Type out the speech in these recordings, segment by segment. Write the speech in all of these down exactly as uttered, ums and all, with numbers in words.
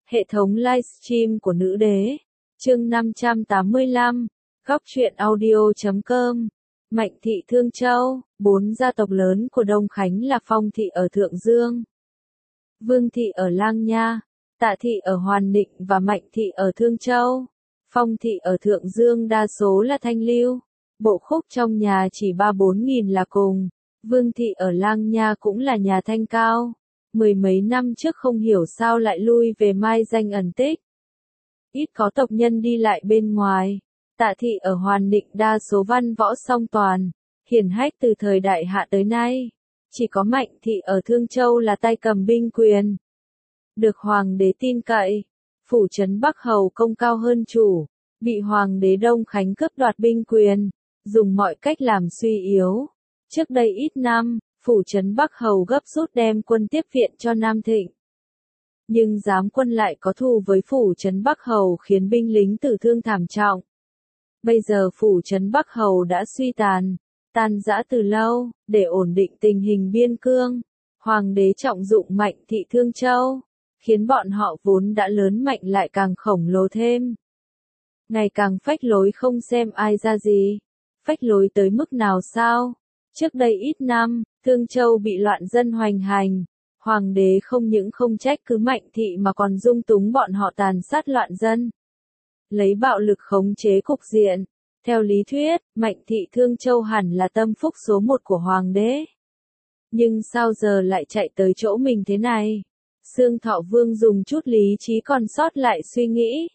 Hệ thống livestream của nữ đế. Chương năm trăm tám mươi lăm. Góc truyện audio chấm com. Mạnh thị Thương Châu. Bốn gia tộc lớn của Đông Khánh là Phong thị ở Thượng Dương, Vương thị ở Lang Nha, Tạ thị ở Hoàn Định và Mạnh thị ở Thương Châu. Phong thị ở Thượng Dương đa số là thanh lưu, bộ khúc trong nhà chỉ ba bốn nghìn là cùng. Vương thị ở Lang Nha cũng là nhà thanh cao, mười mấy năm trước không hiểu sao lại lui về mai danh ẩn tích. Ít có tộc nhân đi lại bên ngoài. Tạ thị ở Hoàn Định đa số văn võ song toàn, hiển hách từ thời đại Hạ tới nay. Chỉ có Mạnh thị ở Thương Châu là tay cầm binh quyền, được hoàng đế tin cậy. Phủ trấn Bắc Hầu công cao hơn chủ, bị hoàng đế Đông Khánh cướp đoạt binh quyền, dùng mọi cách làm suy yếu. Trước đây ít năm, phủ trấn Bắc Hầu gấp rút đem quân tiếp viện cho Nam Thịnh. Nhưng giám quân lại có thù với phủ trấn Bắc Hầu khiến binh lính tử thương thảm trọng. Bây giờ phủ trấn Bắc Hầu đã suy tàn, tan rã từ lâu. Để ổn định tình hình biên cương, hoàng đế trọng dụng Mạnh thị Thương Châu, khiến bọn họ vốn đã lớn mạnh lại càng khổng lồ thêm. Ngày càng phách lối không xem ai ra gì. Phách lối tới mức nào sao? Trước đây ít năm, Thương Châu bị loạn dân hoành hành. Hoàng đế không những không trách cứ Mạnh thị mà còn dung túng bọn họ tàn sát loạn dân, lấy bạo lực khống chế cục diện. Theo lý thuyết, Mạnh thị Thương Châu hẳn là tâm phúc số một của hoàng đế. Nhưng sao giờ lại chạy tới chỗ mình thế này? Xương Thọ Vương dùng chút lý trí còn sót lại suy nghĩ.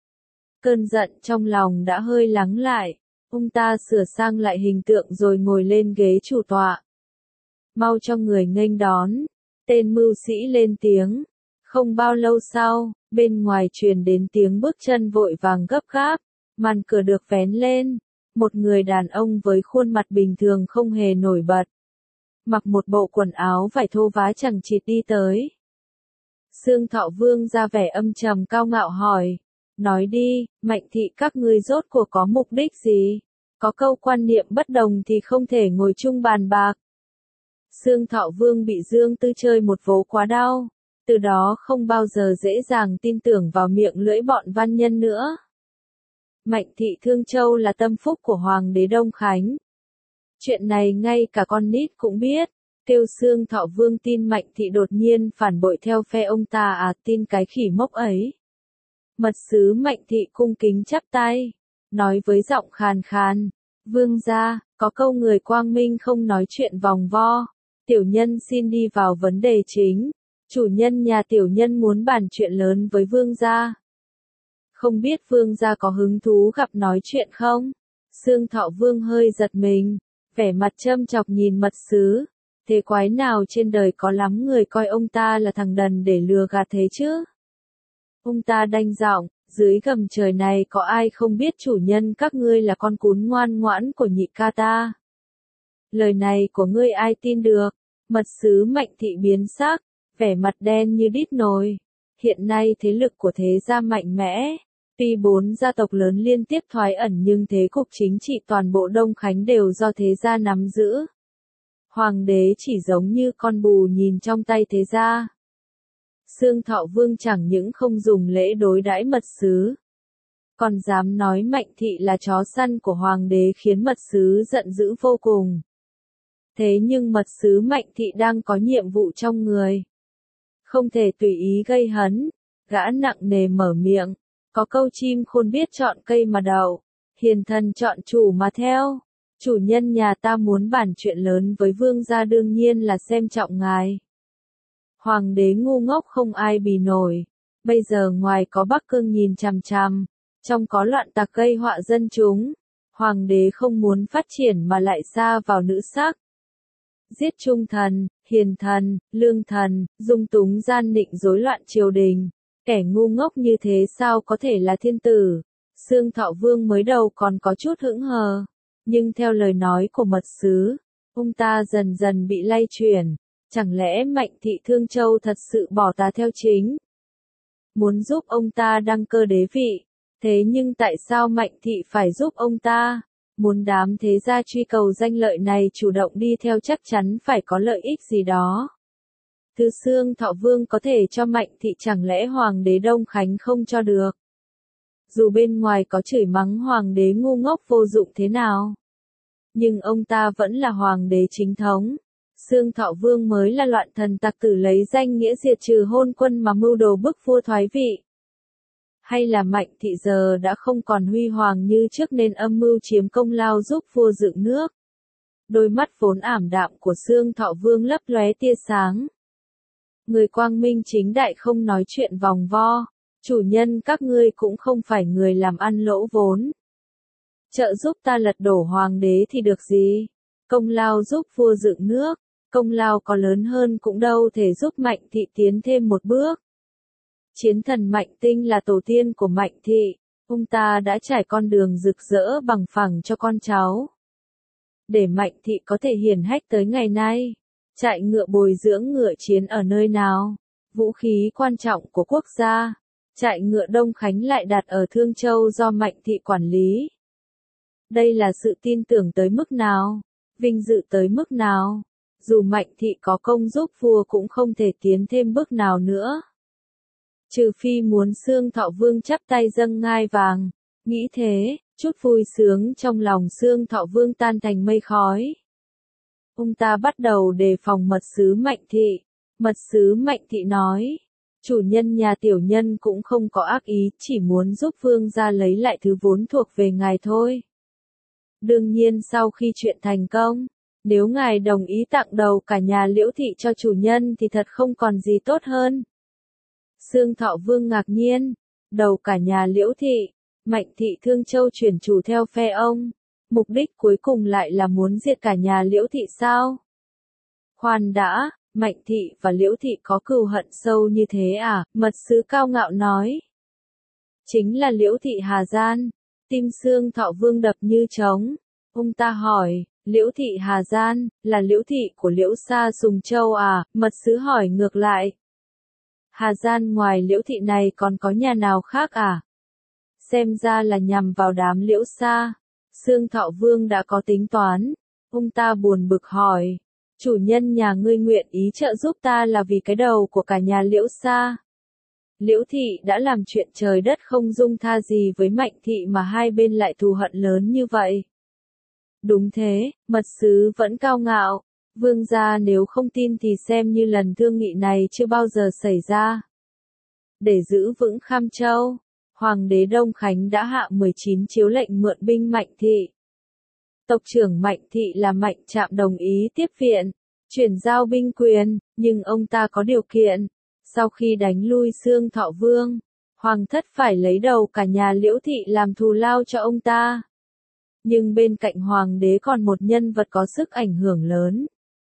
Cơn giận trong lòng đã hơi lắng lại. Ông ta sửa sang lại hình tượng rồi ngồi lên ghế chủ tọa. Mau cho người nghênh đón. Tên mưu sĩ lên tiếng. Không bao lâu sau, bên ngoài truyền đến tiếng bước chân vội vàng gấp gáp. Màn cửa được vén lên. Một người đàn ông với khuôn mặt bình thường không hề nổi bật, mặc một bộ quần áo vải thô vá chằng chịt đi tới. Xương Thọ Vương ra vẻ âm trầm cao ngạo hỏi. Nói đi, Mạnh thị các ngươi rốt cuộc có mục đích gì? Có câu quan niệm bất đồng thì không thể ngồi chung bàn bạc. Xương Thọ Vương bị Dương Tư chơi một vố quá đau, từ đó không bao giờ dễ dàng tin tưởng vào miệng lưỡi bọn văn nhân nữa. Mạnh thị Thương Châu là tâm phúc của hoàng đế Đông Khánh. Chuyện này ngay cả con nít cũng biết. Kêu Xương Thọ Vương tin Mạnh thị đột nhiên phản bội theo phe ông ta à, tin cái khỉ mốc ấy. Mật sứ Mạnh thị cung kính chắp tay, nói với giọng khàn khàn. Vương gia, có câu người quang minh không nói chuyện vòng vo. Tiểu nhân xin đi vào vấn đề chính. Chủ nhân nhà tiểu nhân muốn bàn chuyện lớn với vương gia. Không biết vương gia có hứng thú gặp nói chuyện không? Xương Thọ Vương hơi giật mình, vẻ mặt châm chọc nhìn mật sứ. Thế quái nào trên đời có lắm người coi ông ta là thằng đần để lừa gạt thế chứ? Ông ta đanh giọng, dưới gầm trời này có ai không biết chủ nhân các ngươi là con cún ngoan ngoãn của nhị ca ta? Lời này của ngươi ai tin được? Mật sứ Mạnh thị biến sắc, vẻ mặt đen như đít nồi. Hiện nay thế lực của thế gia mạnh mẽ. Tuy bốn gia tộc lớn liên tiếp thoái ẩn nhưng thế cục chính trị toàn bộ Đông Khánh đều do thế gia nắm giữ. Hoàng đế chỉ giống như con bù nhìn trong tay thế gia. Xương Thọ Vương chẳng những không dùng lễ đối đãi mật sứ, còn dám nói Mạnh thị là chó săn của hoàng đế khiến mật sứ giận dữ vô cùng. Thế nhưng mật sứ Mạnh thị đang có nhiệm vụ trong người, không thể tùy ý gây hấn. Gã nặng nề mở miệng. Có câu chim khôn biết chọn cây mà đậu, hiền thần chọn chủ mà theo. Chủ nhân nhà ta muốn bàn chuyện lớn với vương gia đương nhiên là xem trọng ngài. Hoàng đế ngu ngốc không ai bì nổi. Bây giờ ngoài có Bắc Cương nhìn chằm chằm, trong có loạn tặc gây họa dân chúng. Hoàng đế không muốn phát triển mà lại sa vào nữ sắc. Giết trung thần, hiền thần, lương thần, dung túng gian nịnh rối loạn triều đình. Kẻ ngu ngốc như thế sao có thể là thiên tử? Xương Thọ Vương mới đầu còn có chút hững hờ, nhưng theo lời nói của mật sứ, ông ta dần dần bị lay chuyển. Chẳng lẽ Mạnh thị Thương Châu thật sự bỏ tà theo chính, muốn giúp ông ta đăng cơ đế vị? Thế nhưng tại sao Mạnh thị phải giúp ông ta? Muốn đám thế gia truy cầu danh lợi này chủ động đi theo chắc chắn phải có lợi ích gì đó. Thứ Xương Thọ Vương có thể cho Mạnh thị chẳng lẽ Hoàng đế Đông Khánh không cho được? Dù bên ngoài có chửi mắng Hoàng đế ngu ngốc vô dụng thế nào, nhưng ông ta vẫn là Hoàng đế chính thống. Xương Thọ Vương mới là loạn thần tặc tử lấy danh nghĩa diệt trừ hôn quân mà mưu đồ bức vua thoái vị. Hay là Mạnh thị giờ đã không còn huy hoàng như trước nên âm mưu chiếm công lao giúp vua dựng nước? Đôi mắt vốn ảm đạm của Xương Thọ Vương lấp lóe tia sáng. Người quang minh chính đại không nói chuyện vòng vo, chủ nhân các ngươi cũng không phải người làm ăn lỗ vốn. Trợ giúp ta lật đổ hoàng đế thì được gì? Công lao giúp vua dựng nước, công lao có lớn hơn cũng đâu thể giúp Mạnh thị tiến thêm một bước. Chiến thần Mạnh Tinh là tổ tiên của Mạnh thị, ông ta đã trải con đường rực rỡ bằng phẳng cho con cháu. Để Mạnh thị có thể hiển hách tới ngày nay, trại ngựa bồi dưỡng ngựa chiến ở nơi nào? Vũ khí quan trọng của quốc gia, trại ngựa Đông Khánh lại đặt ở Thương Châu do Mạnh thị quản lý. Đây là sự tin tưởng tới mức nào? Vinh dự tới mức nào? Dù Mạnh thị có công giúp vua cũng không thể tiến thêm bước nào nữa. Trừ phi muốn Xương Thọ Vương chắp tay dâng ngai vàng. Nghĩ thế, chút vui sướng trong lòng Xương Thọ Vương tan thành mây khói. Ông ta bắt đầu đề phòng mật sứ Mạnh thị. Mật sứ Mạnh thị nói, chủ nhân nhà tiểu nhân cũng không có ác ý, chỉ muốn giúp vương gia lấy lại thứ vốn thuộc về ngài thôi. Đương nhiên sau khi chuyện thành công, nếu ngài đồng ý tặng đầu cả nhà Liễu thị cho chủ nhân thì thật không còn gì tốt hơn. Xương Thọ Vương ngạc nhiên, đầu cả nhà Liễu thị, Mạnh thị Thương Châu chuyển chủ theo phe ông, mục đích cuối cùng lại là muốn diệt cả nhà Liễu thị sao? Khoan đã, Mạnh thị và Liễu thị có cừu hận sâu như thế à? Mật sứ cao ngạo nói. Chính là Liễu thị Hà Gian. Tim Xương Thọ Vương đập như trống. Ông ta hỏi, Liễu thị Hà Gian, là Liễu thị của Liễu Sa Sùng Châu à? Mật sứ hỏi ngược lại. Hà Gian ngoài Liễu thị này còn có nhà nào khác à? Xem ra là nhằm vào đám Liễu Sa. Xương Thọ Vương đã có tính toán. Ông ta buồn bực hỏi. Chủ nhân nhà ngươi nguyện ý trợ giúp ta là vì cái đầu của cả nhà Liễu Sa. Liễu thị đã làm chuyện trời đất không dung tha gì với Mạnh thị mà hai bên lại thù hận lớn như vậy. Đúng thế, mật sứ vẫn cao ngạo. Vương gia nếu không tin thì xem như lần thương nghị này chưa bao giờ xảy ra. Để giữ vững Kham Châu, Hoàng đế Đông Khánh đã hạ mười chín chiếu lệnh mượn binh Mạnh thị. Tộc trưởng Mạnh thị là Mạnh Trạm đồng ý tiếp viện, chuyển giao binh quyền, nhưng ông ta có điều kiện. Sau khi đánh lui Xương Thọ Vương, Hoàng thất phải lấy đầu cả nhà Liễu thị làm thù lao cho ông ta. Nhưng bên cạnh Hoàng đế còn một nhân vật có sức ảnh hưởng lớn.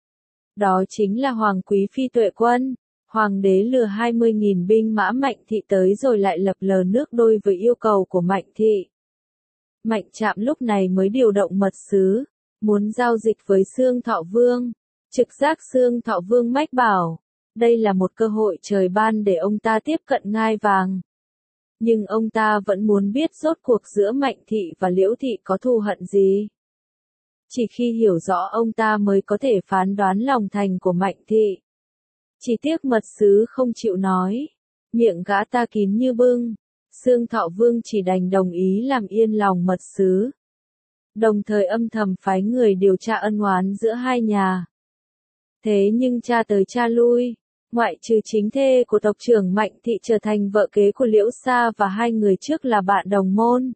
Đó chính là Hoàng Quý Phi Tuệ Quân. Hoàng đế lừa hai mươi nghìn binh mã Mạnh thị tới rồi lại lập lờ nước đôi với yêu cầu của Mạnh thị. Mạnh Trạm lúc này mới điều động mật sứ, muốn giao dịch với Xương Thọ Vương. Trực giác Xương Thọ Vương mách bảo, đây là một cơ hội trời ban để ông ta tiếp cận ngai vàng. Nhưng ông ta vẫn muốn biết rốt cuộc giữa Mạnh thị và Liễu thị có thù hận gì. Chỉ khi hiểu rõ ông ta mới có thể phán đoán lòng thành của Mạnh thị. Chỉ tiếc mật sứ không chịu nói, miệng gã ta kín như bưng. Xương Thọ Vương chỉ đành đồng ý làm yên lòng mật sứ. Đồng thời âm thầm phái người điều tra ân oán giữa hai nhà. Thế nhưng cha tới cha lui, ngoại trừ chính thê của tộc trưởng Mạnh thị trở thành vợ kế của Liễu Sa và hai người trước là bạn đồng môn.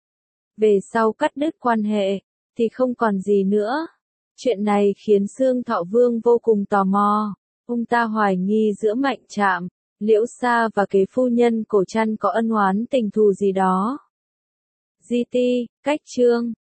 Về sau cắt đứt quan hệ, thì không còn gì nữa. Chuyện này khiến Xương Thọ Vương vô cùng tò mò. Ông ta hoài nghi giữa Mạnh Trạm, Liễu Sa và kế phu nhân Cổ Trăn có ân oán tình thù gì đó. giê tê, cách chương